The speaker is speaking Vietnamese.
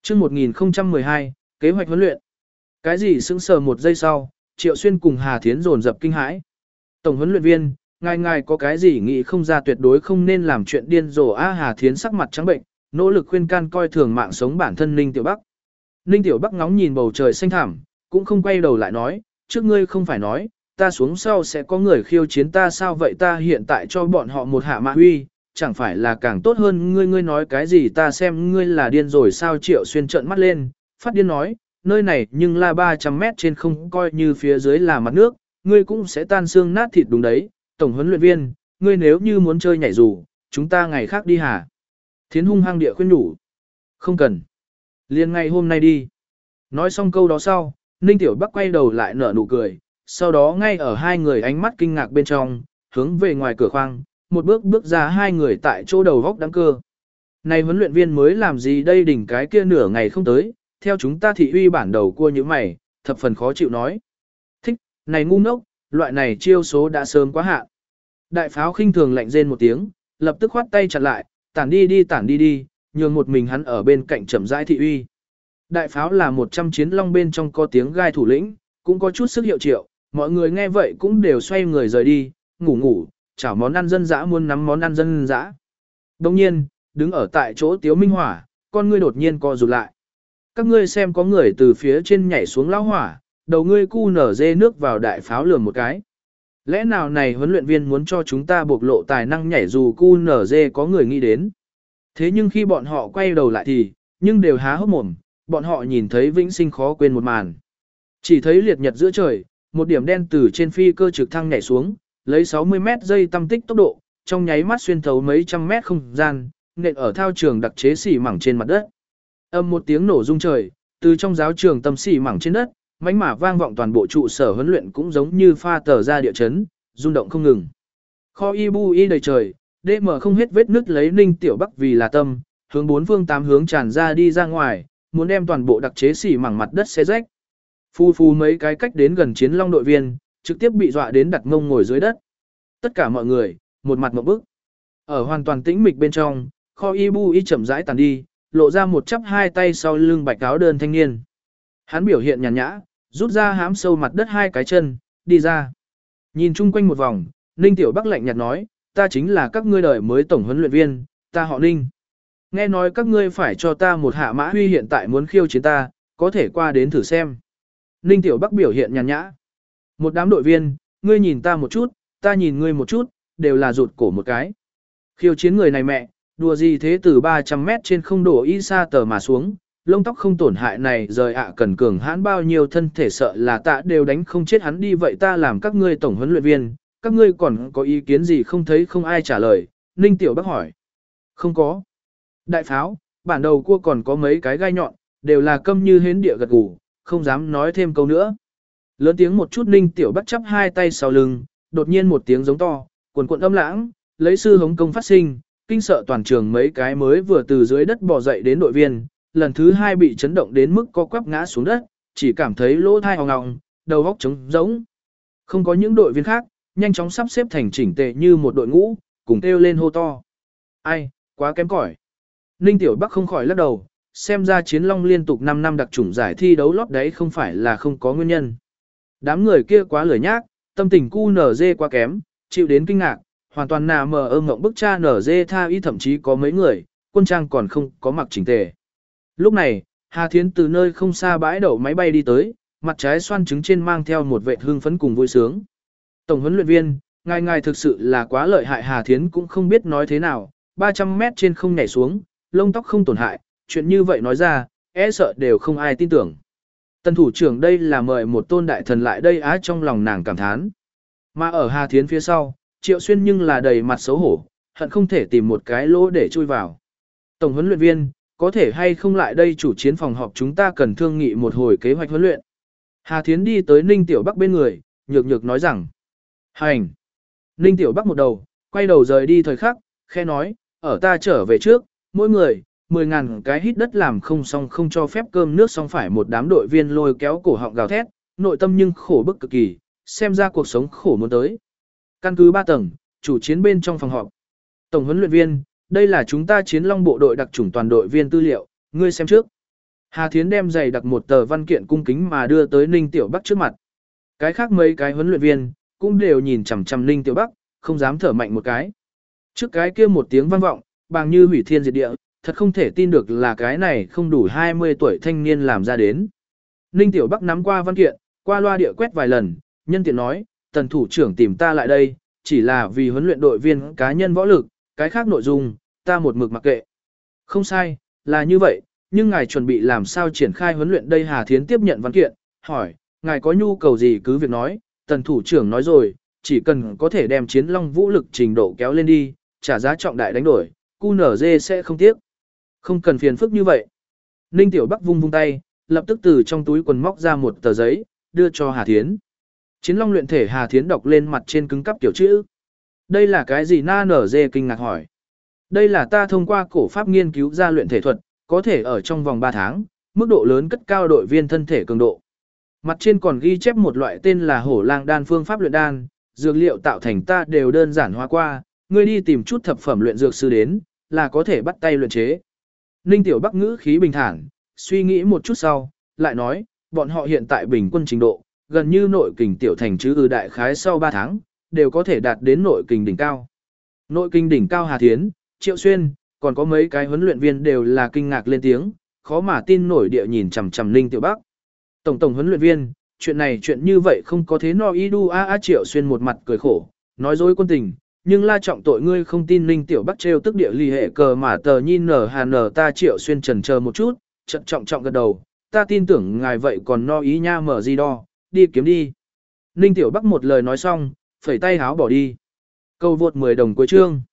Chương 1012, kế hoạch huấn luyện. Cái gì sững sờ một giây sau, Triệu Xuyên cùng Hà Thiến dồn dập kinh hãi. Tổng huấn luyện viên, ngài có cái gì nghĩ không ra, tuyệt đối không nên làm chuyện điên rồ a. Hà Thiến sắc mặt trắng bệnh, nỗ lực khuyên can coi thường mạng sống bản thân Ninh Tiểu Bắc. Ninh Tiểu Bắc ngóng nhìn bầu trời xanh thẳm, cũng không quay đầu lại nói, trước ngươi không phải nói, ta xuống sau sẽ có người khiêu chiến ta sao, vậy ta hiện tại cho bọn họ một hạ mã huy, chẳng phải là càng tốt hơn. Ngươi nói cái gì, ta xem ngươi là điên rồi sao. Triệu Xuyên trợn mắt lên, phát điên nói, nơi này nhưng là 300 mét trên không coi như phía dưới là mặt nước, ngươi cũng sẽ tan xương nát thịt đúng đấy. Tổng huấn luyện viên, ngươi nếu như muốn chơi nhảy dù, chúng ta ngày khác đi hả? Thiến hung hăng địa khuyên nhủ. Không cần. Liền ngày hôm nay đi. Nói xong câu đó sau, Ninh Tiểu Bắc quay đầu lại nở nụ cười, sau đó ngay ở hai người ánh mắt kinh ngạc bên trong, hướng về ngoài cửa khoang, một bước bước ra hai người tại chỗ đầu góc đáng cơ. Này huấn luyện viên mới làm gì đây, đỉnh cái kia nửa ngày không tới, theo chúng ta thị uy bản đầu cua như mày, thập phần khó chịu nói. Thích, này ngu ngốc, loại này chiêu số đã sớm quá hạn. Đại pháo khinh thường lạnh rên một tiếng, lập tức khoát tay chặn lại, tản đi đi, nhường một mình hắn ở bên cạnh chậm rãi thị uy. Đại pháo là 100 chiến long bên trong có tiếng gai thủ lĩnh, cũng có chút sức hiệu triệu, mọi người nghe vậy cũng đều xoay người rời đi, ngủ, chảo món ăn dân dã, muốn nắm món ăn dân dã. Đồng nhiên, đứng ở tại chỗ Tiếu Minh Hỏa, con ngươi đột nhiên co rụt lại. Các ngươi xem, có người từ phía trên nhảy xuống lão hỏa, đầu ngươi cu nở dê nước vào đại pháo lườm một cái. Lẽ nào này huấn luyện viên muốn cho chúng ta bộc lộ tài năng nhảy dù cu nở dê, có người nghĩ đến. Thế nhưng khi bọn họ quay đầu lại thì, nhưng đều há hốc mồm, bọn họ nhìn thấy vĩnh sinh khó quên một màn. Chỉ thấy liệt nhật giữa trời, một điểm đen từ trên phi cơ trực thăng nhảy xuống, lấy 60 mét giây tâm tích tốc độ, trong nháy mắt xuyên thấu mấy trăm mét không gian, nện ở thao trường đặc chế xỉ mảng trên mặt đất. Âm một tiếng nổ rung trời, từ trong giáo trường tâm xỉ mảng trên đất, mãnh mả vang vọng toàn bộ trụ sở huấn luyện, cũng giống như pha tờ ra địa chấn, rung động không ngừng. Kho Ibu y đầy trời, DM không hết vết nứt lấy Ninh Tiểu Bắc vì là tâm, hướng bốn phương tám hướng tràn ra đi ra ngoài, muốn đem toàn bộ đặc chế xỉ mảng mặt đất xé rách. Phu mấy cái cách đến gần chiến long đội viên, trực tiếp bị dọa đến đặt ngông ngồi dưới đất. Tất cả mọi người, một mặt ngộp bức. Ở hoàn toàn tĩnh mịch bên trong, kho Ibu y chậm rãi tàn đi, lộ ra một chắp hai tay sau lưng bạch áo đơn thanh niên. Hắn biểu hiện nhàn nhã, rút ra hám sâu mặt đất hai cái chân, đi ra. Nhìn chung quanh một vòng, Ninh Tiểu Bắc lạnh nhạt nói, ta chính là các ngươi đời mới tổng huấn luyện viên, ta họ Ninh. Nghe nói các ngươi phải cho ta một hạ mã huy, hiện tại muốn khiêu chiến ta, có thể qua đến thử xem. Ninh Tiểu Bắc biểu hiện nhàn nhã. Một đám đội viên, ngươi nhìn ta một chút, ta nhìn ngươi một chút, đều là rụt cổ một cái. Khiêu chiến người này mẹ, đùa gì thế, từ 300 mét trên không đổ y sa tờ mà xuống, lông tóc không tổn hại này rời ạ cần cường hãn bao nhiêu thân thể, sợ là ta đều đánh không chết hắn đi. Vậy ta làm các ngươi tổng huấn luyện viên, các ngươi còn có ý kiến gì không? Thấy không ai trả lời, Ninh Tiểu Bắc hỏi. Không có. Đại pháo, bản đầu cua còn có mấy cái gai nhọn, đều là câm như hến địa gật gù, không dám nói thêm câu nữa. Lớn tiếng một chút, Ninh Tiểu Bắc chắp hai tay sau lưng, đột nhiên một tiếng giống to, quần quần âm lãng, lấy sư hống công phát sinh, kinh sợ toàn trường. Mấy cái mới vừa từ dưới đất bò dậy đến đội viên, lần thứ hai bị chấn động đến mức co quắp ngã xuống đất, chỉ cảm thấy lỗ thai ong ong, đầu óc trống rỗng. Không có những đội viên khác, nhanh chóng sắp xếp thành chỉnh tề như một đội ngũ, cùng kêu lên hô to. Ai, quá kém cỏi. Ninh Tiểu Bắc không khỏi lắc đầu, xem ra Chiến Long liên tục 5 năm đặc chủng giải thi đấu lót đấy không phải là không có nguyên nhân. Đám người kia quá lười nhác, tâm tình cu nở dê quá kém, chịu đến kinh ngạc, hoàn toàn nà mờ ơ ngộng bức cha nở dê tha y, thậm chí có mấy người, quân trang còn không có mặc chỉnh tề. Lúc này, Hà Thiến từ nơi không xa bãi đậu máy bay đi tới, mặt trái xoan trứng trên mang theo một vệt hưng phấn cùng vui sướng. Tổng huấn luyện viên, ngài thực sự là quá lợi hại. Hà Thiến cũng không biết nói thế nào, 300 mét trên không nhảy xuống, lông tóc không tổn hại, chuyện như vậy nói ra, e sợ đều không ai tin tưởng. Tần thủ trưởng đây là mời một tôn đại thần lại đây á, trong lòng nàng cảm thán. Mà ở Hà Thiến phía sau, Triệu Xuyên nhưng là đầy mặt xấu hổ, hận không thể tìm một cái lỗ để chui vào. Tổng huấn luyện viên, có thể hay không lại đây chủ chiến phòng họp, chúng ta cần thương nghị một hồi kế hoạch huấn luyện. Hà Thiến đi tới Ninh Tiểu Bắc bên người, nhược nhược nói rằng. Hành. Ninh Tiểu Bắc một đầu, quay đầu rời đi thời khắc, khe nói, ở ta trở về trước, mỗi người, 10.000 cái hít đất làm không xong không cho phép cơm nước xong. Phải một đám đội viên lôi kéo cổ họng gào thét, nội tâm nhưng khổ bức cực kỳ, xem ra cuộc sống khổ muốn tới. Căn cứ 3 tầng, chủ chiến bên trong phòng họp. Tổng huấn luyện viên, đây là chúng ta Chiến Long bộ đội đặc chủng toàn đội viên tư liệu, ngươi xem trước. Hà Thiến đem giày đặt một tờ văn kiện cung kính mà đưa tới Ninh Tiểu Bắc trước mặt. Cái khác mấy cái huấn luyện viên cũng đều nhìn chằm chằm Ninh Tiểu Bắc, không dám thở mạnh một cái. Trước cái kia một tiếng vang vọng, bằng như hủy thiên diệt địa, thật không thể tin được là cái này không đủ 20 tuổi thanh niên làm ra đến. Ninh Tiểu Bắc nắm qua văn kiện, qua loa địa quét vài lần, nhân tiện nói, tần thủ trưởng tìm ta lại đây, chỉ là vì huấn luyện đội viên cá nhân võ lực, cái khác nội dung, ta một mực mặc kệ. Không sai, là như vậy, nhưng ngài chuẩn bị làm sao triển khai huấn luyện đây? Hà Thiến tiếp nhận văn kiện, hỏi, ngài có nhu cầu gì cứ việc nói, tần thủ trưởng nói rồi, chỉ cần có thể đem chiến long vũ lực trình độ kéo lên đi, trả giá trọng đại đánh đổi, QNZ sẽ không tiếc. Không cần phiền phức như vậy. Ninh Tiểu Bắc vung vung tay, lập tức từ trong túi quần móc ra một tờ giấy, đưa cho Hà Thiến. Chiến long luyện thể. Hà Thiến đọc lên mặt trên cứng cắp kiểu chữ. Đây là cái gì? Na nở dê kinh ngạc hỏi. Đây là ta thông qua cổ pháp nghiên cứu ra luyện thể thuật, có thể ở trong vòng 3 tháng, mức độ lớn cất cao đội viên thân thể cường độ. Mặt trên còn ghi chép một loại tên là hổ lang đan phương pháp luyện đan, dược liệu tạo thành ta đều đơn giản hóa qua, ngươi đi tìm chút thập phẩm luyện dược sư đến, là có thể bắt tay luyện chế. Ninh Tiểu Bắc ngữ khí bình thản, suy nghĩ một chút sau, lại nói, bọn họ hiện tại bình quân trình độ, gần như nội kình tiểu thành chứ đại khái sau 3 tháng, đều có thể đạt đến nội kình đỉnh cao. Nội kình đỉnh cao. Hà Thiến, Triệu Xuyên, còn có mấy cái huấn luyện viên đều là kinh ngạc lên tiếng, khó mà tin nổi địa nhìn chằm chằm Ninh Tiểu Bắc. Tổng huấn luyện viên, chuyện như vậy không có thế no y đu a. Triệu Xuyên một mặt cười khổ, nói dối quân tình, nhưng la trọng tội ngươi không tin. Ninh Tiểu Bắc trêu tức địa ly hệ cờ mà tờ nhìn nở hà nở ta. Triệu Xuyên chần chờ một chút, trọng gật đầu, ta tin tưởng ngài vậy còn no ý nha mở gì đo, đi kiếm đi. Ninh Tiểu Bắc một lời nói xong, phẩy tay háo bỏ đi. Câu vượt 10 đồng cuối chương.